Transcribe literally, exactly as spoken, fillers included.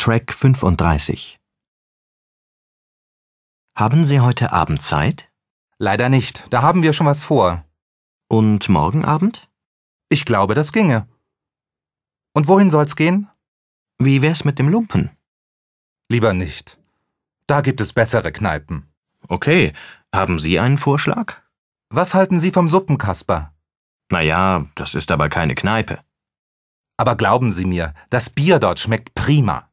Track fünfunddreißig. Haben Sie heute Abend Zeit? Leider nicht, da haben wir schon was vor. Und morgen Abend? Ich glaube, das ginge. Und wohin soll's gehen? Wie wär's mit dem Lumpen? Lieber nicht. Da gibt es bessere Kneipen. Okay, haben Sie einen Vorschlag? Was halten Sie vom Suppenkasper? Naja, das ist aber keine Kneipe. Aber glauben Sie mir, das Bier dort schmeckt prima.